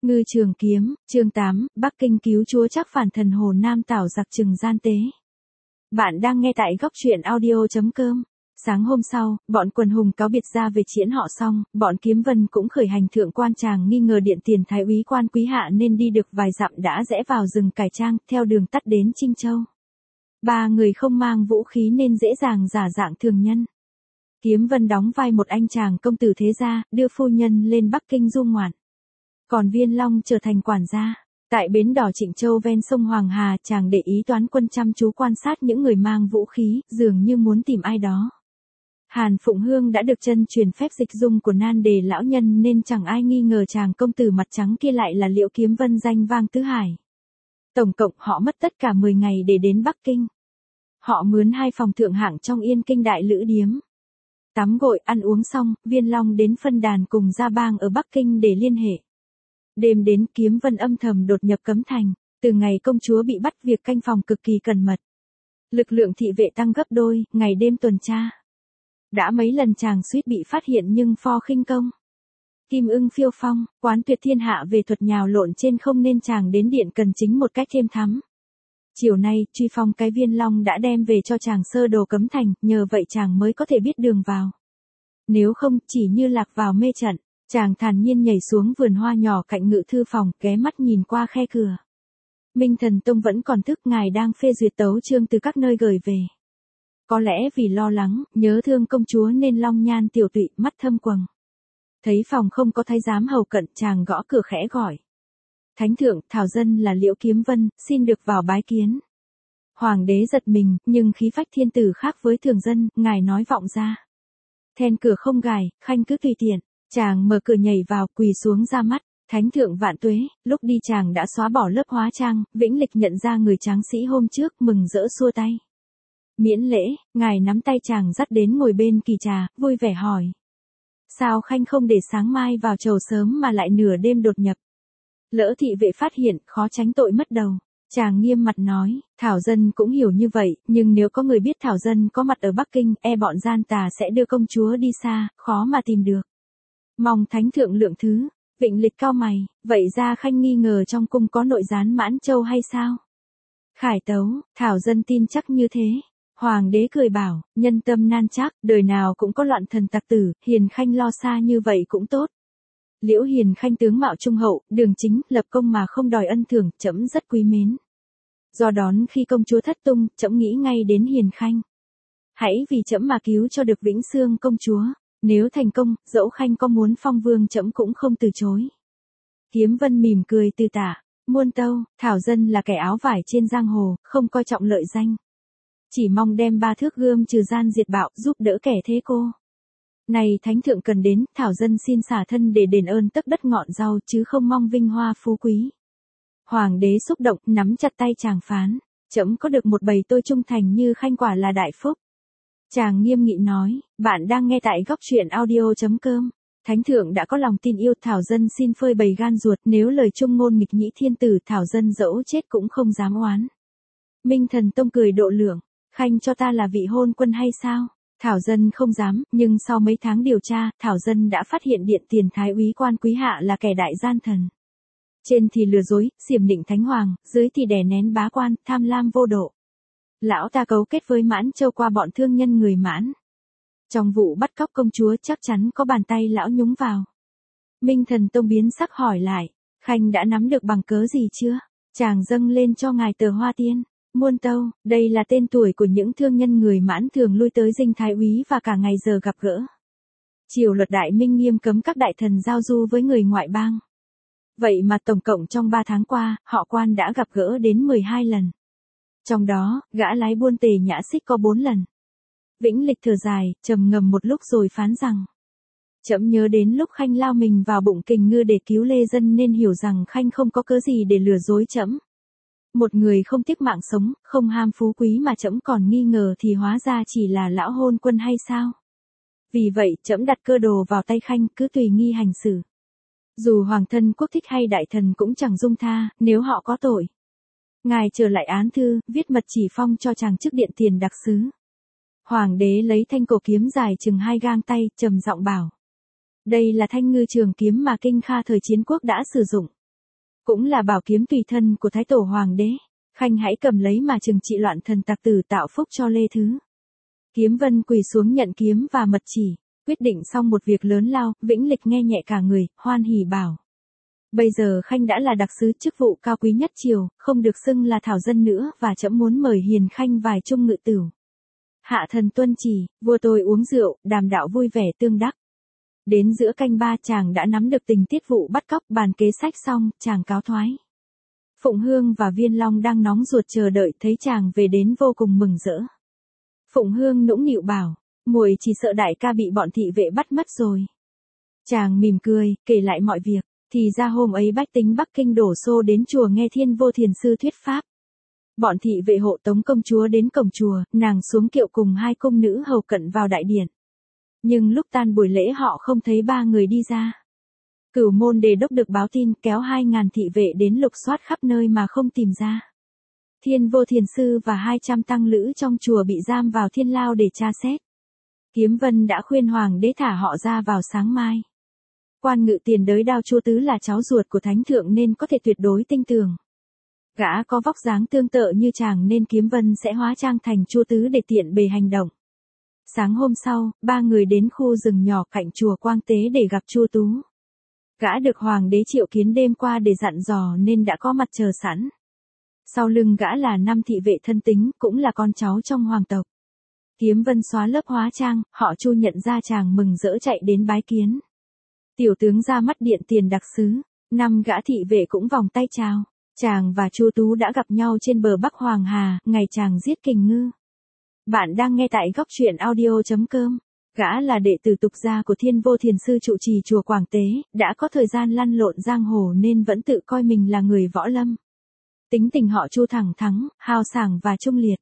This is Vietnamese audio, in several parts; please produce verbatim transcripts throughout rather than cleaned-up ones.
Ngư Trường Kiếm, chương tám, Bắc Kinh cứu chúa chắc phản thần Hồ Nam Tảo giặc trừng gian tế. Bạn đang nghe tại góc truyện audio chấm com. Sáng hôm sau, bọn quần hùng cáo biệt ra về Chiễn họ xong, bọn Kiếm Vân cũng khởi hành thượng quan tràng nghi ngờ điện tiền thái úy quan quý hạ nên đi được vài dặm đã rẽ vào rừng cải trang, theo đường tắt đến Trinh Châu. Ba người không mang vũ khí nên dễ dàng giả dạng thường nhân. Kiếm Vân đóng vai một anh chàng công tử thế gia, đưa phu nhân lên Bắc Kinh du ngoạn. Còn Viên Long trở thành quản gia. Tại bến đỏ Trịnh Châu ven sông Hoàng Hà, chàng để ý toán quân chăm chú quan sát những người mang vũ khí, dường như muốn tìm ai đó. Hàn Phụng Hương đã được chân truyền phép dịch dung của nan đề lão nhân nên chẳng ai nghi ngờ chàng công tử mặt trắng kia lại là Liễu Kiếm Vân danh vang tứ hải. Tổng cộng họ mất tất cả mười ngày để đến Bắc Kinh. Họ mướn hai phòng thượng hạng trong Yên Kinh Đại Lữ Điếm. Tắm gội ăn uống xong, Viên Long đến phân đàn cùng Gia Bang ở Bắc Kinh để liên hệ. Đêm đến Kiếm Vân âm thầm đột nhập Cấm Thành, từ ngày công chúa bị bắt việc canh phòng cực kỳ cẩn mật. Lực lượng thị vệ tăng gấp đôi, ngày đêm tuần tra. Đã mấy lần chàng suýt bị phát hiện nhưng pho khinh công. Kim ưng phiêu phong, quán tuyệt thiên hạ về thuật nhào lộn trên không nên chàng đến điện cần chính một cách thêm thắm. Chiều nay, truy phong cái Viên Long đã đem về cho chàng sơ đồ Cấm Thành, nhờ vậy chàng mới có thể biết đường vào. Nếu không, chỉ như lạc vào mê trận. Chàng thản nhiên nhảy xuống vườn hoa nhỏ cạnh ngự thư phòng, ghé mắt nhìn qua khe cửa. Minh Thần Tông vẫn còn thức, ngài đang phê duyệt tấu chương từ các nơi gửi về. Có lẽ vì lo lắng, nhớ thương công chúa nên Long Nhan tiểu tụy, mắt thâm quầng. Thấy phòng không có thái giám hầu cận, chàng gõ cửa khẽ gọi. Thánh thượng, thảo dân là Liễu Kiếm Vân, xin được vào bái kiến. Hoàng đế giật mình, nhưng khí phách thiên tử khác với thường dân, ngài nói vọng ra. Then cửa không gài, khanh cứ tùy tiện. Chàng mở cửa nhảy vào, quỳ xuống ra mắt. Thánh thượng vạn tuế, lúc đi chàng đã xóa bỏ lớp hóa trang, vĩnh lịch nhận ra người tráng sĩ hôm trước, mừng rỡ xua tay. Miễn lễ, ngài nắm tay chàng dắt đến ngồi bên kỳ trà, vui vẻ hỏi. Sao khanh không để sáng mai vào chầu sớm mà lại nửa đêm đột nhập? Lỡ thị vệ phát hiện, khó tránh tội mất đầu. Chàng nghiêm mặt nói, thảo dân cũng hiểu như vậy, nhưng nếu có người biết thảo dân có mặt ở Bắc Kinh, e bọn gian tà sẽ đưa công chúa đi xa, khó mà tìm được. Mong thánh thượng lượng thứ. Vịnh Lịch cao mày, vậy ra khanh nghi ngờ trong cung có nội gián Mãn Châu hay sao? Khải tấu, thảo dân tin chắc như thế. Hoàng đế cười bảo, nhân tâm nan trắc, đời nào cũng có loạn thần tặc tử, hiền khanh lo xa như vậy cũng tốt. Liễu hiền khanh tướng mạo trung hậu, đường chính, lập công mà không đòi ân thưởng, trẫm rất quý mến. Do đón khi công chúa thất tung, trẫm nghĩ ngay đến hiền khanh. Hãy vì trẫm mà cứu cho được Vĩnh Xương công chúa. Nếu thành công, dẫu khanh có muốn phong vương trẫm cũng không từ chối. Kiếm Vân mỉm cười từ tả, muôn tâu, thảo dân là kẻ áo vải trên giang hồ, không coi trọng lợi danh. Chỉ mong đem ba thước gươm trừ gian diệt bạo, giúp đỡ kẻ thế cô. Này thánh thượng cần đến, thảo dân xin xả thân để đền ơn tấc đất ngọn rau chứ không mong vinh hoa phú quý. Hoàng đế xúc động, nắm chặt tay chàng phán, trẫm có được một bầy tôi trung thành như khanh quả là đại phúc. Chàng nghiêm nghị nói, bạn đang nghe tại góc truyện audio chấm com. Thánh thượng đã có lòng tin yêu, thảo dân xin phơi bày gan ruột, nếu lời trung ngôn nghịch nhĩ thiên tử, thảo dân dẫu chết cũng không dám oán. Minh Thần Tông cười độ lượng, khanh cho ta là vị hôn quân hay sao? Thảo dân không dám, nhưng sau mấy tháng điều tra, thảo dân đã phát hiện điện tiền thái úy quan quý hạ là kẻ đại gian thần. Trên thì lừa dối, xiểm nịnh thánh hoàng, dưới thì đè nén bá quan, tham lam vô độ. Lão ta cấu kết với Mãn Châu qua bọn thương nhân người Mãn. Trong vụ bắt cóc công chúa chắc chắn có bàn tay lão nhúng vào. Minh Thần Tông biến sắc hỏi lại, khanh đã nắm được bằng cớ gì chưa? Chàng dâng lên cho ngài tờ hoa tiên. Muôn tâu, đây là tên tuổi của những thương nhân người Mãn thường lui tới dinh thái úy và cả ngày giờ gặp gỡ. Triều luật đại minh nghiêm cấm các đại thần giao du với người ngoại bang. Vậy mà tổng cộng trong ba tháng qua, họ quan đã gặp gỡ đến mười hai lần. Trong đó, gã lái buôn Tề Nhã Xích có bốn lần. Vĩnh Lịch thở dài, trầm ngầm một lúc rồi phán rằng. Trẫm nhớ đến lúc khanh lao mình vào bụng kình ngư để cứu lê dân nên hiểu rằng khanh không có cớ gì để lừa dối trẫm. Một người không tiếc mạng sống, không ham phú quý mà trẫm còn nghi ngờ thì hóa ra chỉ là lão hôn quân hay sao? Vì vậy, trẫm đặt cơ đồ vào tay khanh, cứ tùy nghi hành xử. Dù hoàng thân quốc thích hay đại thần cũng chẳng dung tha, nếu họ có tội. Ngài trở lại án thư, viết mật chỉ phong cho chàng chức điện tiền đặc sứ. Hoàng đế lấy thanh cổ kiếm dài chừng hai gang tay, trầm giọng bảo. Đây là thanh ngư trường kiếm mà Kinh Kha thời chiến quốc đã sử dụng. cũng là bảo kiếm tùy thân của Thái Tổ Hoàng đế. Khanh hãy cầm lấy mà trừng trị loạn thần tặc tử tạo phúc cho Lê Thứ. Kiếm Vân quỳ xuống nhận kiếm và mật chỉ, quyết định xong một việc lớn lao, Vĩnh Lịch nghe nhẹ cả người, hoan hỉ bảo. Bây giờ Khanh đã là đặc sứ, chức vụ cao quý nhất triều, không được xưng là thảo dân nữa, và trẫm muốn mời hiền Khanh vài chung ngự tửu. Hạ thần tuân chỉ, vua tôi uống rượu, đàm đạo vui vẻ tương đắc. Đến giữa canh ba chàng đã nắm được tình tiết vụ bắt cóc, bàn kế sách xong, chàng cáo thoái. Phụng Hương và Viên Long đang nóng ruột chờ đợi, thấy chàng về đến vô cùng mừng rỡ. Phụng Hương nũng nịu bảo, muội chỉ sợ đại ca bị bọn thị vệ bắt mất rồi. Chàng mỉm cười, kể lại mọi việc, thì ra hôm ấy bách tính Bắc Kinh đổ xô đến chùa nghe Thiên Vô Thiền sư thuyết pháp. Bọn thị vệ hộ tống công chúa đến cổng chùa, nàng xuống kiệu cùng hai cung nữ hầu cận vào đại điện. Nhưng lúc tan buổi lễ họ không thấy ba người đi ra. Cửu môn đề đốc được báo tin, kéo hai ngàn thị vệ đến lục soát khắp nơi mà không tìm ra. Thiên Vô Thiền sư và hai trăm tăng lữ trong chùa bị giam vào thiên lao để tra xét. Kiếm Vân đã khuyên hoàng đế thả họ ra vào sáng mai. Quan ngự tiền đới Đao Chua Tứ là cháu ruột của thánh thượng nên có thể tuyệt đối tin tưởng. Gã có vóc dáng tương tự như chàng nên Kiếm Vân sẽ hóa trang thành Chua Tứ để tiện bề hành động. Sáng hôm sau, ba người đến khu rừng nhỏ cạnh chùa Quang Tế để gặp Chua Tú. Gã được hoàng đế triệu kiến đêm qua để dặn dò nên đã có mặt chờ sẵn. Sau lưng gã là năm thị vệ thân tín, cũng là con cháu trong hoàng tộc. Kiếm Vân xóa lớp hóa trang, họ Chu nhận ra chàng mừng rỡ chạy đến bái kiến. Tiểu tướng ra mắt điện tiền đặc sứ, năm gã thị vệ cũng vòng tay chào. Chàng và Chu Tú đã gặp nhau trên bờ Bắc Hoàng Hà, ngày chàng giết kình ngư. Bạn đang nghe tại góc truyện audio chấm com. Gã là đệ tử tục gia của Thiên Vô Thiền sư trụ trì chùa Quảng Tế, đã có thời gian lăn lộn giang hồ nên vẫn tự coi mình là người võ lâm. Tính tình họ Chu thẳng thắn, hào sảng và trung liệt.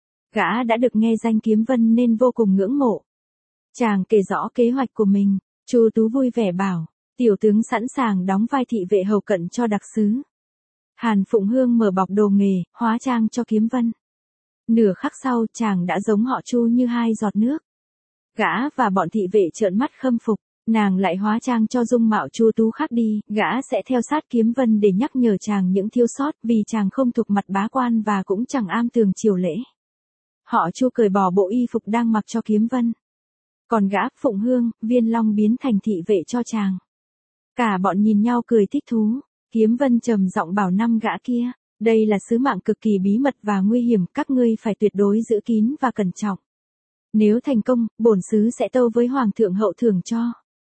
Gã đã được nghe danh Kiếm Vân nên vô cùng ngưỡng mộ. Chàng kể rõ kế hoạch của mình, Chu Tú vui vẻ bảo, tiểu tướng sẵn sàng đóng vai thị vệ hầu cận cho đặc sứ. Hàn Phụng Hương mở bọc đồ nghề, hóa trang cho Kiếm Vân. Nửa khắc sau chàng đã giống họ Chu như hai giọt nước. Gã và bọn thị vệ trợn mắt khâm phục, nàng lại hóa trang cho dung mạo Chu Tú khác đi, gã sẽ theo sát Kiếm Vân để nhắc nhở chàng những thiếu sót vì chàng không thuộc mặt bá quan và cũng chẳng am tường triều lễ. Họ Chu cởi bỏ bộ y phục đang mặc cho Kiếm Vân. Còn gã Phụng Hương, Viên Long biến thành thị vệ cho chàng. Cả bọn nhìn nhau cười thích thú, Kiếm Vân trầm giọng bảo năm gã kia, đây là sứ mạng cực kỳ bí mật và nguy hiểm, các ngươi phải tuyệt đối giữ kín và cẩn trọng. Nếu thành công, bổn sứ sẽ tâu với hoàng thượng hậu thưởng cho.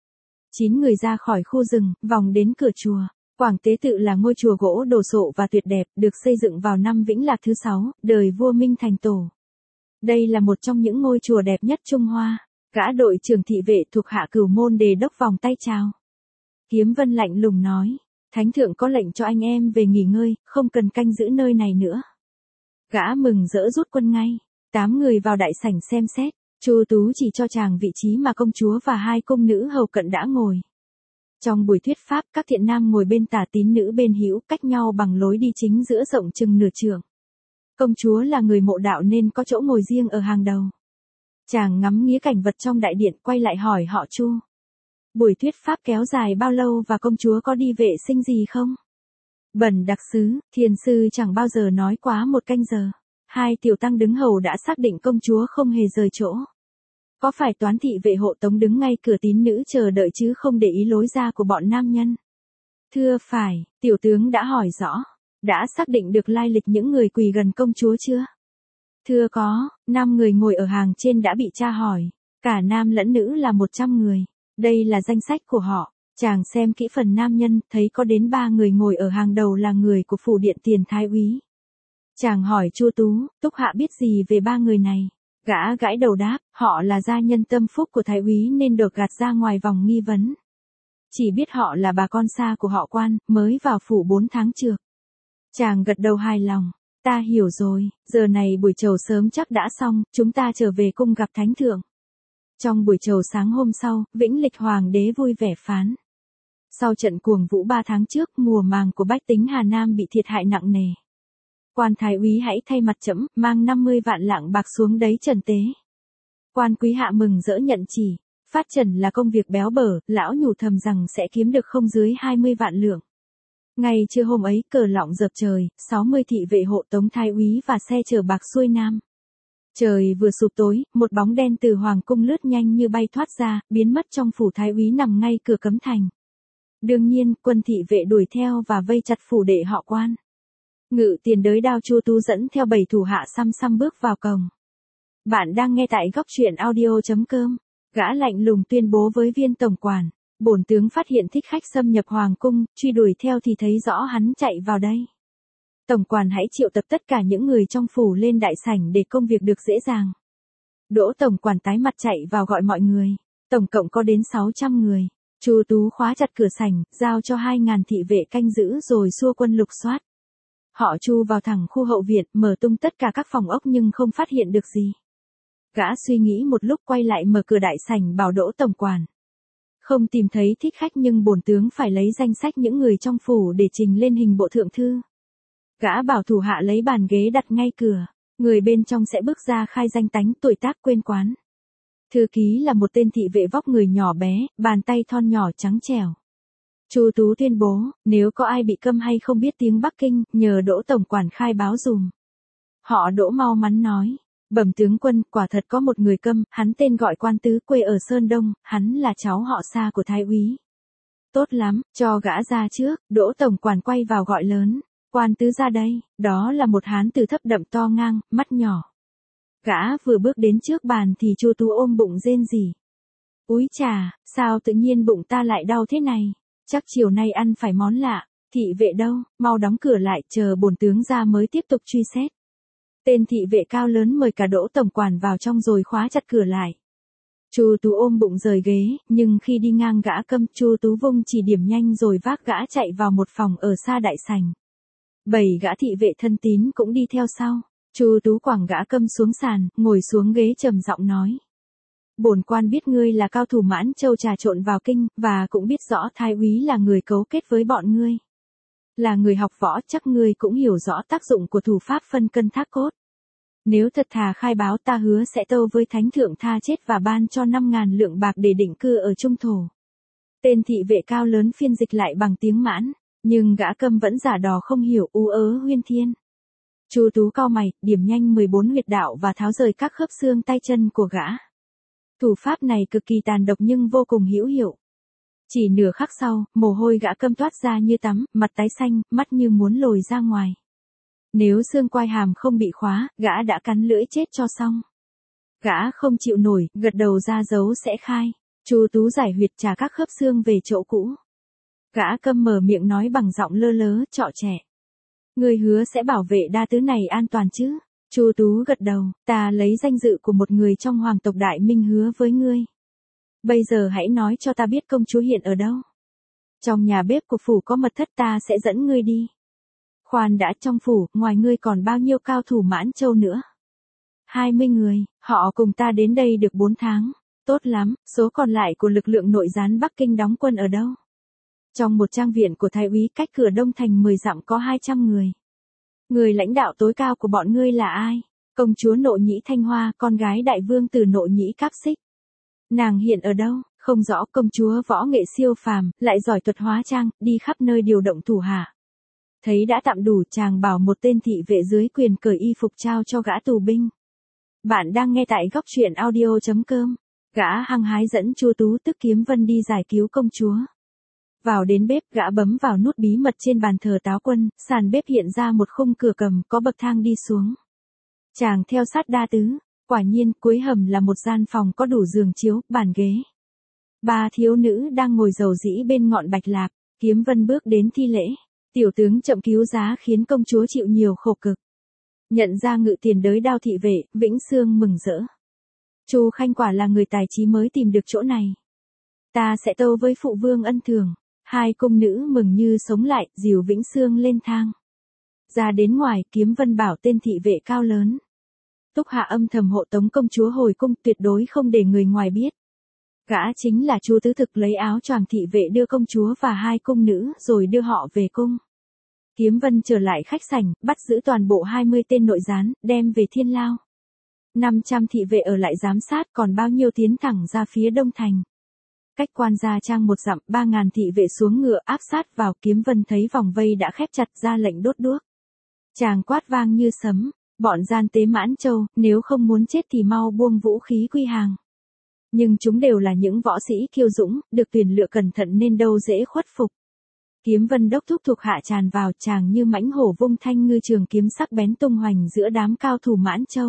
Chín người ra khỏi khu rừng, vòng đến cửa chùa. Quảng Tế Tự là ngôi chùa gỗ đồ sộ và tuyệt đẹp, được xây dựng vào năm Vĩnh Lạc thứ sáu, đời vua Minh Thành Tổ. Đây là một trong những ngôi chùa đẹp nhất Trung Hoa. Gã đội trưởng thị vệ thuộc hạ Cửu môn đề đốc vòng tay chào. Kiếm Vân lạnh lùng nói, thánh thượng có lệnh cho anh em về nghỉ ngơi, không cần canh giữ nơi này nữa. Gã mừng rỡ rút quân ngay. Tám người vào đại sảnh xem xét. Chu Tú chỉ cho chàng vị trí mà công chúa và hai cung nữ hầu cận đã ngồi. Trong buổi thuyết pháp, các thiện nam ngồi bên tả, tín nữ bên hữu, cách nhau bằng lối đi chính giữa rộng chừng nửa trượng. Công chúa là người mộ đạo nên có chỗ ngồi riêng ở hàng đầu. Chàng ngắm nghía cảnh vật trong đại điện, quay lại hỏi họ Chu. Buổi thuyết pháp kéo dài bao lâu và công chúa có đi vệ sinh gì không? Bẩm đặc sứ, thiền sư chẳng bao giờ nói quá một canh giờ. Hai tiểu tăng đứng hầu đã xác định công chúa không hề rời chỗ. Có phải toán thị vệ hộ tống đứng ngay cửa, tín nữ chờ đợi chứ không để ý lối ra của bọn nam nhân? Thưa phải, tiểu tướng đã hỏi rõ. Đã xác định được lai lịch những người quỳ gần công chúa chưa? Thưa có, năm người ngồi ở hàng trên đã bị tra hỏi. Cả nam lẫn nữ là một trăm người. Đây là danh sách của họ. Chàng xem kỹ phần nam nhân, thấy có đến ba người ngồi ở hàng đầu là người của phủ điện tiền thái úy. Chàng hỏi Chu Tú, Túc Hạ biết gì về ba người này? Gã gãi đầu đáp, họ là gia nhân tâm phúc của thái úy nên được gạt ra ngoài vòng nghi vấn. Chỉ biết họ là bà con xa của họ Quan, mới vào phủ bốn tháng trước. Chàng gật đầu hài lòng, ta hiểu rồi, giờ này buổi trầu sớm chắc đã xong, chúng ta trở về cung gặp thánh thượng. Trong buổi trầu sáng hôm sau, Vĩnh Lịch hoàng đế vui vẻ phán. Sau trận cuồng vũ ba tháng trước, mùa màng của bách tính Hà Nam bị thiệt hại nặng nề. Quan thái úy hãy thay mặt trẫm mang năm mươi vạn lạng bạc xuống đấy trần tế. Quan quý hạ mừng rỡ nhận chỉ, phát trần là công việc béo bở, lão nhủ thầm rằng sẽ kiếm được không dưới hai mươi vạn lượng. Ngay trưa hôm ấy, cờ lọng dợp trời, sáu mươi thị vệ hộ tống thái úy và xe chở bạc xuôi nam. Trời vừa sụp tối, một bóng đen từ hoàng cung lướt nhanh như bay thoát ra, biến mất trong phủ thái úy nằm ngay cửa cấm thành. Đương nhiên, quân thị vệ đuổi theo và vây chặt phủ đệ họ Quan. Ngự tiền đới Đao Chu Tú dẫn theo bảy thủ hạ xăm xăm bước vào cổng. Bạn đang nghe tại góc truyện audio chấm com. Gã lạnh lùng tuyên bố với viên tổng quản. Bổn tướng phát hiện thích khách xâm nhập hoàng cung, truy đuổi theo thì thấy rõ hắn chạy vào đây. Tổng quản hãy triệu tập tất cả những người trong phủ lên đại sảnh để công việc được dễ dàng. Đỗ tổng quản tái mặt chạy vào gọi mọi người. Tổng cộng có đến sáu trăm người. Chu Tú khóa chặt cửa sảnh, giao cho hai ngàn thị vệ canh giữ rồi xua quân lục soát. Họ Chu vào thẳng khu hậu viện, mở tung tất cả các phòng ốc nhưng không phát hiện được gì. Gã suy nghĩ một lúc quay lại mở cửa đại sảnh bảo Đỗ tổng quản. Không tìm thấy thích khách nhưng bổn tướng phải lấy danh sách những người trong phủ để trình lên hình bộ thượng thư. Gã bảo thủ hạ lấy bàn ghế đặt ngay cửa, người bên trong sẽ bước ra khai danh tánh, tuổi tác, quên quán. Thư ký là một tên thị vệ vóc người nhỏ bé, bàn tay thon nhỏ trắng trẻo. Chu Tú tuyên bố, nếu có ai bị câm hay không biết tiếng Bắc Kinh, nhờ Đỗ tổng quản khai báo dùm. Họ Đỗ mau mắn nói, bẩm tướng quân, quả thật có một người câm, hắn tên gọi Quan Tứ, quê ở Sơn Đông, hắn là cháu họ Sa của thái úy. Tốt lắm, cho gã ra trước. Đỗ tổng quản quay vào gọi lớn, Quan Tứ ra đây. Đó là một hán tử thấp đậm to ngang, mắt nhỏ. Gã vừa bước đến trước bàn thì Chu Tú ôm bụng rên rỉ. Úi chà, sao tự nhiên bụng ta lại đau thế này? Chắc chiều nay ăn phải món lạ. Thị vệ đâu, mau đóng cửa lại, chờ bổn tướng ra mới tiếp tục truy xét. Tên thị vệ cao lớn mời cả Đỗ tổng quản vào trong rồi khóa chặt cửa lại. Chu Tú ôm bụng rời ghế, nhưng khi đi ngang gã câm, Chu Tú vung chỉ điểm nhanh rồi vác gã chạy vào một phòng ở xa đại sảnh. Bảy gã thị vệ thân tín cũng đi theo sau. Chu Tú quẳng gã câm xuống sàn, ngồi xuống ghế trầm giọng nói. Bổn quan biết ngươi là cao thủ Mãn Châu trà trộn vào kinh, và cũng biết rõ thái úy là người cấu kết với bọn ngươi. Là người học võ, chắc ngươi cũng hiểu rõ tác dụng của thủ pháp phân cân thác cốt. Nếu thật thà khai báo, ta hứa sẽ tâu với thánh thượng tha chết và ban cho năm ngàn lượng bạc để định cư ở trung thổ. Tên thị vệ cao lớn phiên dịch lại bằng tiếng Mãn, nhưng gã câm vẫn giả đò không hiểu, ú ớ huyên thiên. Chu Tú cau mày, điểm nhanh mười bốn huyệt đạo và tháo rời các khớp xương tay chân của gã. Thủ pháp này cực kỳ tàn độc nhưng vô cùng hữu hiệu. Chỉ nửa khắc sau, mồ hôi gã câm toát ra như tắm, mặt tái xanh, mắt như muốn lồi ra ngoài. Nếu xương quai hàm không bị khóa, gã đã cắn lưỡi chết cho xong. Gã không chịu nổi, gật đầu ra dấu sẽ khai. Chu Tú giải huyệt trả các khớp xương về chỗ cũ. Gã câm mở miệng nói bằng giọng lơ lớ, trọ trẻ. Ngươi hứa sẽ bảo vệ đa tứ này an toàn chứ? Chu Tú gật đầu, ta lấy danh dự của một người trong hoàng tộc Đại Minh hứa với ngươi. Bây giờ hãy nói cho ta biết công chúa hiện ở đâu. Trong nhà bếp của phủ có mật thất, ta sẽ dẫn ngươi đi. Khoan đã, trong phủ, ngoài ngươi còn bao nhiêu cao thủ Mãn Châu nữa? hai mươi người, họ cùng ta đến đây được bốn tháng. Tốt lắm, số còn lại của lực lượng nội gián Bắc Kinh đóng quân ở đâu? Trong một trang viện của thái úy cách cửa đông thành mười dặm có hai trăm người. Người lãnh đạo tối cao của bọn ngươi là ai? Công chúa Nội Nhĩ Thanh Hoa, con gái đại vương tử Nội Nhĩ Cáp Xích. Nàng hiện ở đâu? Không rõ. Công chúa võ nghệ siêu phàm, lại giỏi thuật hóa trang, đi khắp nơi điều động thủ hạ. Thấy đã tạm đủ, chàng bảo một tên thị vệ dưới quyền cởi y phục trao cho gã tù binh. Bạn đang nghe tại góc truyện audio chấm com. Gã hăng hái dẫn Chu Tú tức Kiếm Vân đi giải cứu công chúa. Vào đến bếp, gã bấm vào nút bí mật trên bàn thờ Táo Quân, sàn bếp hiện ra một khung cửa cầm, có bậc thang đi xuống. Chàng theo sát đa tứ, quả nhiên cuối hầm là một gian phòng có đủ giường chiếu, bàn ghế. Ba thiếu nữ đang ngồi rầu rĩ bên ngọn bạch lạp. Kiếm Vân bước đến thi lễ. Tiểu tướng chậm cứu giá khiến công chúa chịu nhiều khổ cực. Nhận ra ngự tiền đới Đao thị vệ, Vĩnh Sương mừng rỡ. Chu Khanh quả là người tài trí mới tìm được chỗ này. Ta sẽ tâu với phụ vương ân thường. Hai cung nữ mừng như sống lại, dìu Vĩnh Sương lên thang. Ra đến ngoài, Kiếm Vân bảo tên thị vệ cao lớn. Túc Hạ âm thầm hộ tống công chúa hồi cung, tuyệt đối không để người ngoài biết. Gã chính là Chu Tứ Thực, lấy áo choàng thị vệ đưa công chúa và hai cung nữ rồi đưa họ về cung. Kiếm Vân trở lại khách sảnh, bắt giữ toàn bộ hai mươi tên nội gián, đem về Thiên Lao. năm trăm thị vệ ở lại giám sát, còn bao nhiêu tiến thẳng ra phía đông thành. Cách quan gia trang một dặm, ba ngàn thị vệ xuống ngựa áp sát vào. Kiếm Vân thấy vòng vây đã khép chặt, ra lệnh đốt đuốc. Chàng quát vang như sấm, bọn gian tế Mãn Châu, nếu không muốn chết thì mau buông vũ khí quy hàng. Nhưng chúng đều là những võ sĩ kiêu dũng, được tuyển lựa cẩn thận nên đâu dễ khuất phục. Kiếm Vân đốc thúc thuộc hạ tràn vào, chàng như mãnh hổ vung thanh ngư trường kiếm sắc bén tung hoành giữa đám cao thủ Mãn Châu.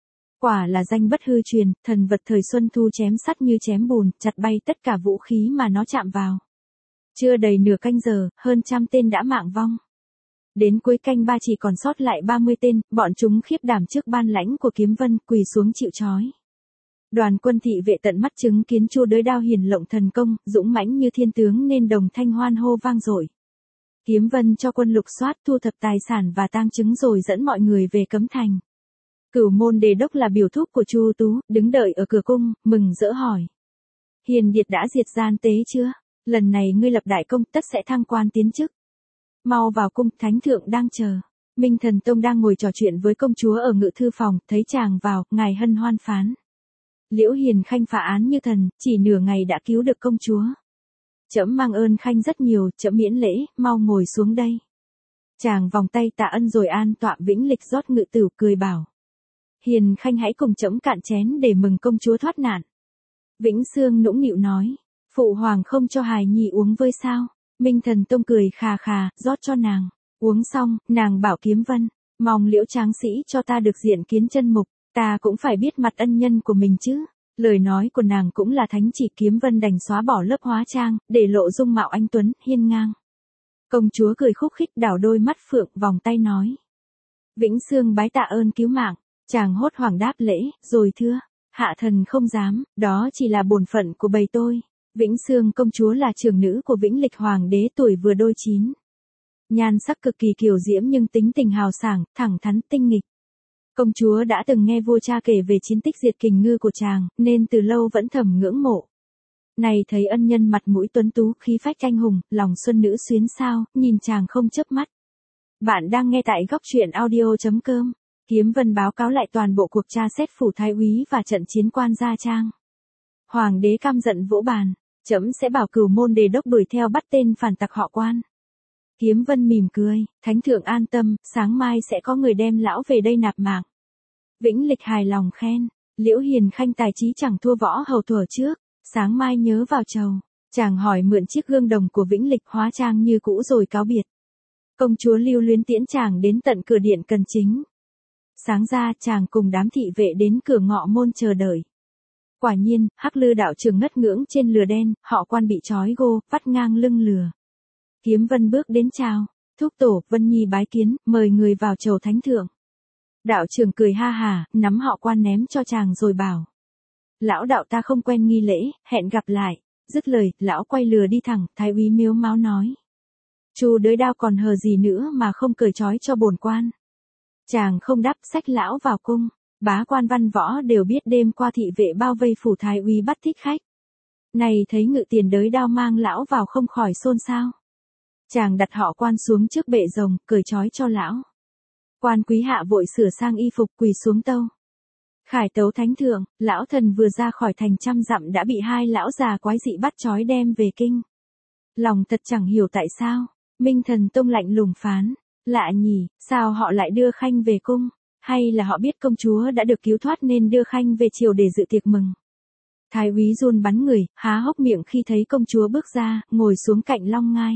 Quả là danh bất hư truyền, thần vật thời Xuân Thu chém sắt như chém bùn, chặt bay tất cả vũ khí mà nó chạm vào. Chưa đầy nửa canh giờ, hơn trăm tên đã mạng vong. Đến cuối canh ba chỉ còn sót lại ba mươi tên, bọn chúng khiếp đảm trước ban lãnh của Kiếm Vân, quỳ xuống chịu trói. Đoàn quân thị vệ tận mắt chứng kiến Chu Đới Đao hiển lộng thần công, dũng mãnh như thiên tướng nên đồng thanh hoan hô vang dội. Kiếm Vân cho quân lục soát thu thập tài sản và tang chứng rồi dẫn mọi người về Cấm Thành. Cửu Môn Đề Đốc là biểu thúc của Chu Tú, đứng đợi ở cửa cung, mừng rỡ hỏi: Hiền Điệt đã diệt gian tế chưa? Lần này ngươi lập đại công tất sẽ thăng quan tiến chức. Mau vào cung, thánh thượng đang chờ. Minh Thần Tông đang ngồi trò chuyện với công chúa ở ngự thư phòng, thấy chàng vào, ngài hân hoan phán: Liễu Hiền Khanh phá án như thần, chỉ nửa ngày đã cứu được công chúa. Trẫm mang ơn Khanh rất nhiều, trẫm miễn lễ, mau ngồi xuống đây. Chàng vòng tay tạ ân rồi an tọa. Vĩnh Lịch rót ngự tửu cười bảo: Hiền Khanh hãy cùng trẫm cạn chén để mừng công chúa thoát nạn. Vĩnh Xương nũng nịu nói: Phụ hoàng không cho hài nhi uống vơi sao? Minh Thần Tông cười khà khà, rót cho nàng. Uống xong, nàng bảo Kiếm Vân: Mong Liễu tráng sĩ cho ta được diện kiến chân mục, ta cũng phải biết mặt ân nhân của mình chứ. Lời nói của nàng cũng là thánh chỉ. Kiếm Vân đành xóa bỏ lớp hóa trang, để lộ dung mạo anh tuấn, hiên ngang. Công chúa cười khúc khích đảo đôi mắt phượng, vòng tay nói: Vĩnh Xương bái tạ ơn cứu mạng. Chàng hốt hoảng đáp lễ, rồi thưa: Hạ thần không dám, đó chỉ là bổn phận của bầy tôi. Vĩnh Xương công chúa là trưởng nữ của Vĩnh Lịch hoàng đế, tuổi vừa đôi chín. Nhan sắc cực kỳ kiều diễm nhưng tính tình hào sảng, thẳng thắn tinh nghịch. Công chúa đã từng nghe vua cha kể về chiến tích diệt kình ngư của chàng, nên từ lâu vẫn thầm ngưỡng mộ. Này thấy ân nhân mặt mũi tuấn tú, khí phách anh hùng, lòng xuân nữ xuyến sao, nhìn chàng không chớp mắt. Bạn đang nghe tại góc truyện audio chấm com. Kiếm Vân báo cáo lại toàn bộ cuộc tra xét phủ thái úy và trận chiến quan gia trang. Hoàng đế căm giận vỗ bàn: Trẫm sẽ bảo Cửu Môn Đề Đốc đuổi theo bắt tên phản tặc họ Quan. Kiếm Vân mỉm cười: Thánh thượng an tâm, sáng mai sẽ có người đem lão về đây nạp mạng. Vĩnh Lịch hài lòng khen: Liễu Hiền Khanh tài trí chẳng thua võ hầu thuở trước, sáng mai nhớ vào chầu. Chàng hỏi mượn chiếc gương đồng của Vĩnh Lịch, hóa trang như cũ rồi cáo biệt. Công chúa lưu luyến tiễn chàng đến tận cửa điện Cần Chính. Sáng ra, chàng cùng đám thị vệ đến cửa ngọ môn chờ đợi. Quả nhiên, Hắc Lư đạo trưởng ngất ngưỡng trên lừa đen, họ Quan bị trói gô, vắt ngang lưng lừa. Kiếm Vân bước đến chào: Thúc tổ, Vân Nhi bái kiến, mời người vào chầu thánh thượng. Đạo trưởng cười ha hà, nắm họ Quan ném cho chàng rồi bảo: Lão đạo ta không quen nghi lễ, hẹn gặp lại. Dứt lời, lão quay lừa đi thẳng. Thái úy mếu máo nói: Chu Đới Đao còn hờ gì nữa mà không cởi trói cho bổn quan. Chàng không đáp, xách lão vào cung. Bá quan văn võ đều biết đêm qua thị vệ bao vây phủ thái úy bắt thích khách. Này thấy Ngự Tiền Đới Đao mang lão vào không khỏi xôn xao. Chàng đặt họ Quan xuống trước bệ rồng, cởi trói cho lão. Quan quý hạ vội sửa sang y phục, quỳ xuống tâu: Khải tấu thánh thượng, lão thần vừa ra khỏi thành trăm dặm đã bị hai lão già quái dị bắt trói đem về kinh. Lòng thật chẳng hiểu tại sao. Minh Thần Tông lạnh lùng phán: Lạ nhỉ, sao họ lại đưa Khanh về cung? Hay là họ biết công chúa đã được cứu thoát nên đưa Khanh về triều để dự tiệc mừng? Thái úy run bắn người, há hốc miệng khi thấy công chúa bước ra, ngồi xuống cạnh Long Ngai.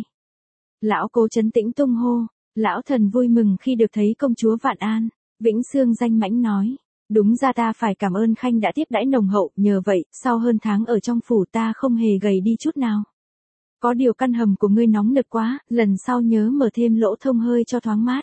Lão cố trấn tĩnh tung hô: Lão thần vui mừng khi được thấy công chúa vạn an. Vĩnh Xương danh mãnh nói: Đúng ra ta phải cảm ơn Khanh đã tiếp đãi nồng hậu, nhờ vậy, sau hơn tháng ở trong phủ ta không hề gầy đi chút nào. Có điều căn hầm của ngươi nóng nực quá, lần sau nhớ mở thêm lỗ thông hơi cho thoáng mát.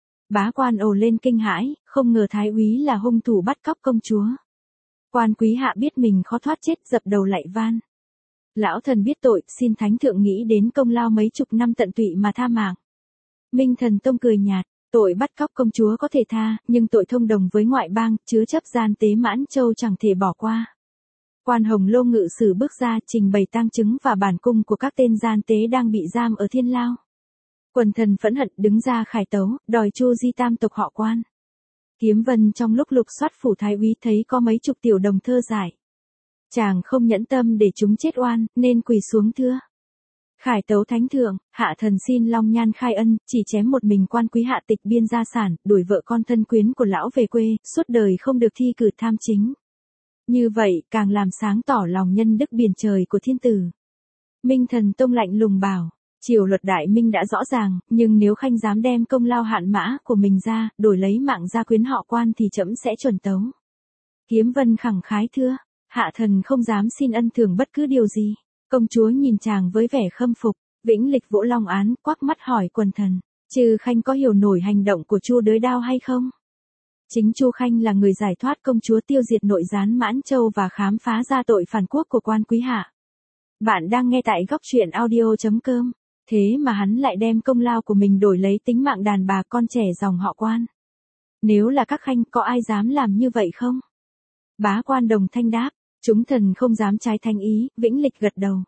Bá quan ồ lên kinh hãi, không ngờ thái úy là hung thủ bắt cóc công chúa. Quan quý hạ biết mình khó thoát chết, dập đầu lạy van: Lão thần biết tội, xin thánh thượng nghĩ đến công lao mấy chục năm tận tụy mà tha mạng. Minh Thần Tông cười nhạt: Tội bắt cóc công chúa có thể tha, nhưng tội thông đồng với ngoại bang, chứa chấp gian tế Mãn Châu chẳng thể bỏ qua. Quan Hồng Lô ngự sử bước ra, trình bày tang chứng và bản cung của các tên gian tế đang bị giam ở Thiên Lao. Quần thần phẫn hận đứng ra khải tấu, đòi chu di tam tộc họ Quan. Kiếm Vân trong lúc lục soát phủ thái úy thấy có mấy chục tiểu đồng thơ giải. Chàng không nhẫn tâm để chúng chết oan, nên quỳ xuống thưa. Khải tấu thánh thượng, hạ thần xin long nhan khai ân, chỉ chém một mình quan quý hạ tịch biên gia sản, đuổi vợ con thân quyến của lão về quê, suốt đời không được thi cử tham chính. Như vậy, càng làm sáng tỏ lòng nhân đức biển trời của thiên tử. Minh Thần Tông lạnh lùng bảo, triều luật đại minh đã rõ ràng, nhưng nếu khanh dám đem công lao hạn mã của mình ra, đổi lấy mạng gia quyến họ quan thì trẫm sẽ chuẩn tấu. Kiếm Vân khẳng khái thưa, hạ thần không dám xin ân thưởng bất cứ điều gì. Công chúa nhìn chàng với vẻ khâm phục, Vĩnh Lịch vỗ long án, quắc mắt hỏi quần thần, Chư Khanh có hiểu nổi hành động của Chu Đới Đao hay không? Chính Chu Khanh là người giải thoát công chúa tiêu diệt nội gián Mãn Châu và khám phá ra tội phản quốc của quan quý hạ. Bạn đang nghe tại góc truyện audio chấm com, thế mà hắn lại đem công lao của mình đổi lấy tính mạng đàn bà con trẻ dòng họ quan. Nếu là các khanh có ai dám làm như vậy không? Bá Quan đồng thanh đáp, chúng thần không dám trái thánh ý, Vĩnh Lịch gật đầu.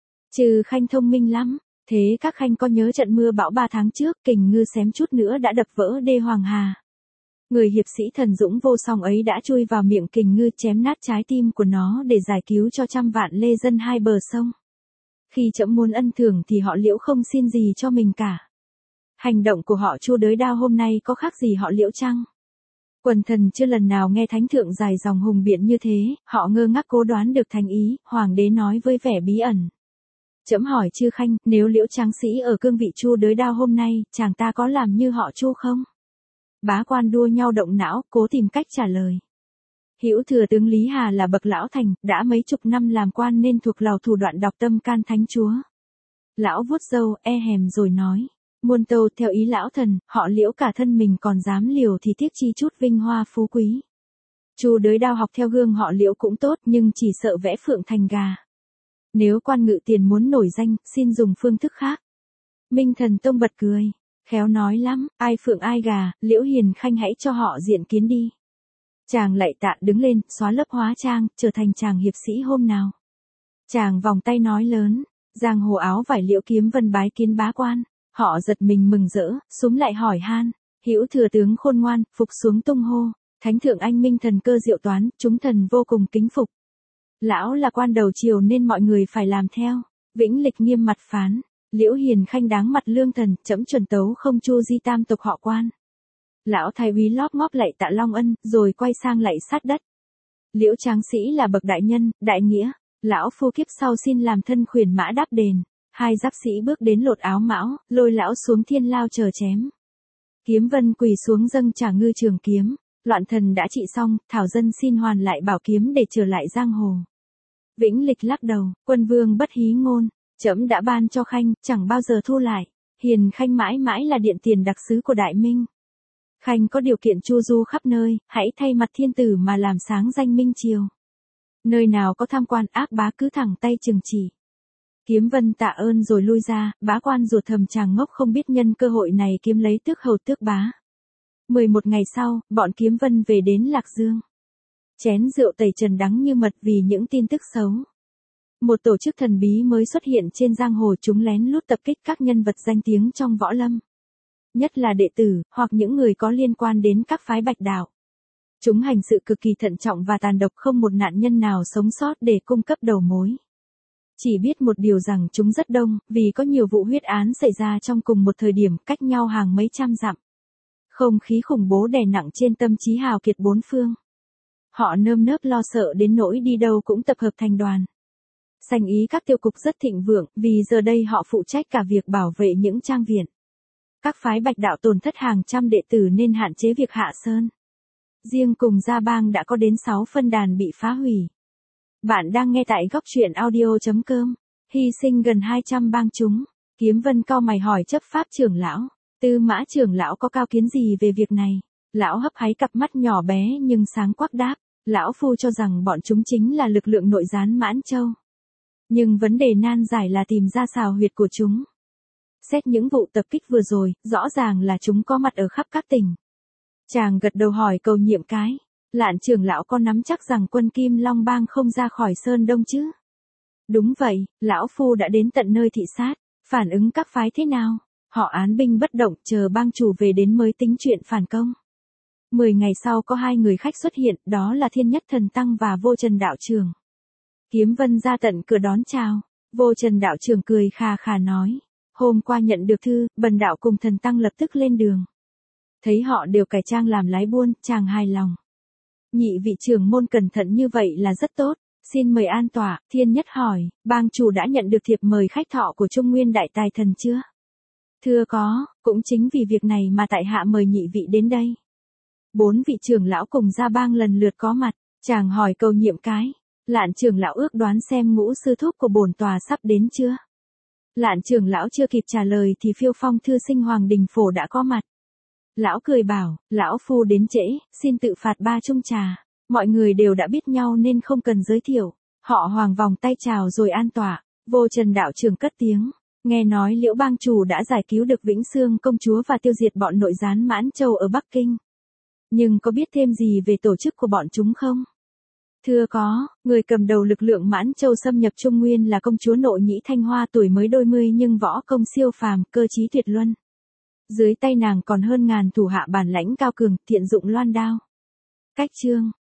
Chư Khanh thông minh lắm, thế các khanh có nhớ trận mưa bão ba tháng trước, Kình Ngư xém chút nữa đã đập vỡ đê Hoàng Hà. Người hiệp sĩ thần dũng vô song ấy đã chui vào miệng Kình Ngư chém nát trái tim của nó để giải cứu cho trăm vạn lê dân hai bờ sông. Khi trẫm muốn ân thưởng thì họ Liễu không xin gì cho mình cả. Hành động của họ Chu Đới Đao hôm nay có khác gì họ Liễu chăng? Quần thần chưa lần nào nghe thánh thượng dài dòng hùng biện như thế, họ ngơ ngác cố đoán được thành ý, hoàng đế nói với vẻ bí ẩn. Trẫm hỏi Chư Khanh, nếu Liễu tráng sĩ ở cương vị Chu Đới Đao hôm nay, chàng ta có làm như họ Chu không? Bá Quan đua nhau động não, cố tìm cách trả lời. Hữu thừa tướng Lý Hà là bậc lão thành, đã mấy chục năm làm quan nên thuộc lầu thủ đoạn đọc tâm can thánh chúa. Lão vuốt râu, e hèm rồi nói. Muôn tâu theo ý lão thần, họ Liễu cả thân mình còn dám liều thì tiếc chi chút vinh hoa phú quý. Chu Đới Đao học theo gương họ Liễu cũng tốt nhưng chỉ sợ vẽ phượng thành gà. Nếu quan ngự tiền muốn nổi danh, xin dùng phương thức khác. Minh Thần Tông bật cười. Khéo nói lắm, ai phượng ai gà, Liễu Hiền Khanh hãy cho họ diện kiến đi. Chàng lạy tạ đứng lên, xóa lớp hóa trang, trở thành chàng hiệp sĩ hôm nào. Chàng vòng tay nói lớn, giang hồ áo vải Liễu Kiếm Vân bái kiến Bá Quan. Họ giật mình mừng rỡ, súm lại hỏi han, hữu thừa tướng khôn ngoan, phục xuống tung hô, thánh thượng anh minh thần cơ diệu toán, chúng thần vô cùng kính phục. Lão là quan đầu triều nên mọi người phải làm theo. Vĩnh Lịch nghiêm mặt phán, Liễu Hiền Khanh đáng mặt lương thần, trẫm chuẩn tấu không chu di tam tộc họ quan. Lão thái úy lóp ngóp lạy tạ long ân, rồi quay sang lạy sát đất. Liễu tráng sĩ là bậc đại nhân, đại nghĩa, lão phu kiếp sau xin làm thân khuyển mã đáp đền. Hai giáp sĩ bước đến lột áo mão, lôi lão xuống thiên lao chờ chém. Kiếm Vân quỳ xuống dâng trả ngư trường kiếm, loạn thần đã trị xong, thảo dân xin hoàn lại bảo kiếm để trở lại giang hồ. Vĩnh Lịch lắc đầu, quân vương bất hí ngôn, trẫm đã ban cho Khanh, chẳng bao giờ thu lại. Hiền Khanh mãi mãi là điện tiền đặc sứ của Đại Minh. Khanh có điều kiện chu du khắp nơi, hãy thay mặt thiên tử mà làm sáng danh Minh triều. Nơi nào có tham quan ác bá cứ thẳng tay trừng chỉ. Kiếm Vân tạ ơn rồi lui ra, Bá Quan ruột thầm chàng ngốc không biết nhân cơ hội này kiếm lấy tước hầu tước bá. mười một ngày sau, bọn Kiếm Vân về đến Lạc Dương. Chén rượu tẩy trần đắng như mật vì những tin tức xấu. Một tổ chức thần bí mới xuất hiện trên giang hồ, chúng lén lút tập kích các nhân vật danh tiếng trong võ lâm. Nhất là đệ tử, hoặc những người có liên quan đến các phái bạch đạo. Chúng hành sự cực kỳ thận trọng và tàn độc, không một nạn nhân nào sống sót để cung cấp đầu mối. Chỉ biết một điều rằng chúng rất đông, vì có nhiều vụ huyết án xảy ra trong cùng một thời điểm, cách nhau hàng mấy trăm dặm. Không khí khủng bố đè nặng trên tâm trí hào kiệt bốn phương. Họ nơm nớp lo sợ đến nỗi đi đâu cũng tập hợp thành đoàn. Sành ý các tiêu cục rất thịnh vượng, vì giờ đây họ phụ trách cả việc bảo vệ những trang viện. Các phái bạch đạo tổn thất hàng trăm đệ tử nên hạn chế việc hạ sơn. Riêng cùng Gia Bang đã có đến sáu phân đàn bị phá hủy. Bạn đang nghe tại góc truyện audio chấm com. Hy sinh gần hai trăm bang chúng. Kiếm Vân cau mày hỏi chấp pháp trưởng lão. Tư Mã trưởng lão có cao kiến gì về việc này? Lão hấp háy cặp mắt nhỏ bé nhưng sáng quắc đáp. Lão phu cho rằng bọn chúng chính là lực lượng nội gián Mãn Châu. Nhưng vấn đề nan giải là tìm ra xào huyệt của chúng. Xét những vụ tập kích vừa rồi, rõ ràng là chúng có mặt ở khắp các tỉnh. Chàng gật đầu hỏi cầu nhiệm cái. Lạn trưởng lão có nắm chắc rằng quân Kim Long Bang không ra khỏi Sơn Đông chứ? Đúng vậy, lão phu đã đến tận nơi thị sát, phản ứng các phái thế nào? Họ án binh bất động, chờ bang chủ về đến mới tính chuyện phản công. Mười ngày sau có hai người khách xuất hiện, đó là Thiên Nhất Thần Tăng và Vô Trần Đạo Trường. Kiếm Vân ra tận cửa đón chào. Vô Trần đạo trưởng cười khà khà nói. Hôm qua nhận được thư, bần đạo cùng thần tăng lập tức lên đường. Thấy họ đều cải trang làm lái buôn, chàng hài lòng. Nhị vị trưởng môn cẩn thận như vậy là rất tốt. Xin mời an tọa. Thiên Nhất hỏi, bang chủ đã nhận được thiệp mời khách thọ của Trung Nguyên Đại Tài Thần chưa? Thưa có, cũng chính vì việc này mà tại hạ mời nhị vị đến đây. Bốn vị trưởng lão cùng gia bang lần lượt có mặt, chàng hỏi câu nhiệm cái. Lạn trưởng lão ước đoán xem ngũ sư thúc của bổn tòa sắp đến chưa? Lạn trưởng lão chưa kịp trả lời thì Phiêu Phong thư sinh Hoàng Đình Phổ đã có mặt. Lão cười bảo, lão phu đến trễ, xin tự phạt ba chung trà. Mọi người đều đã biết nhau nên không cần giới thiệu. Họ Hoàng vòng tay chào rồi an tọa. Vô Trần đạo trưởng cất tiếng. Nghe nói Liễu bang chủ đã giải cứu được Vĩnh Xương công chúa và tiêu diệt bọn nội gián Mãn Châu ở Bắc Kinh. Nhưng có biết thêm gì về tổ chức của bọn chúng không? Thưa có, người cầm đầu lực lượng Mãn Châu xâm nhập Trung Nguyên là công chúa Nội Nhĩ Thanh Hoa tuổi mới đôi mươi nhưng võ công siêu phàm, cơ trí tuyệt luân. Dưới tay nàng còn hơn ngàn thủ hạ bản lãnh cao cường, thiện dụng loan đao. Cách chương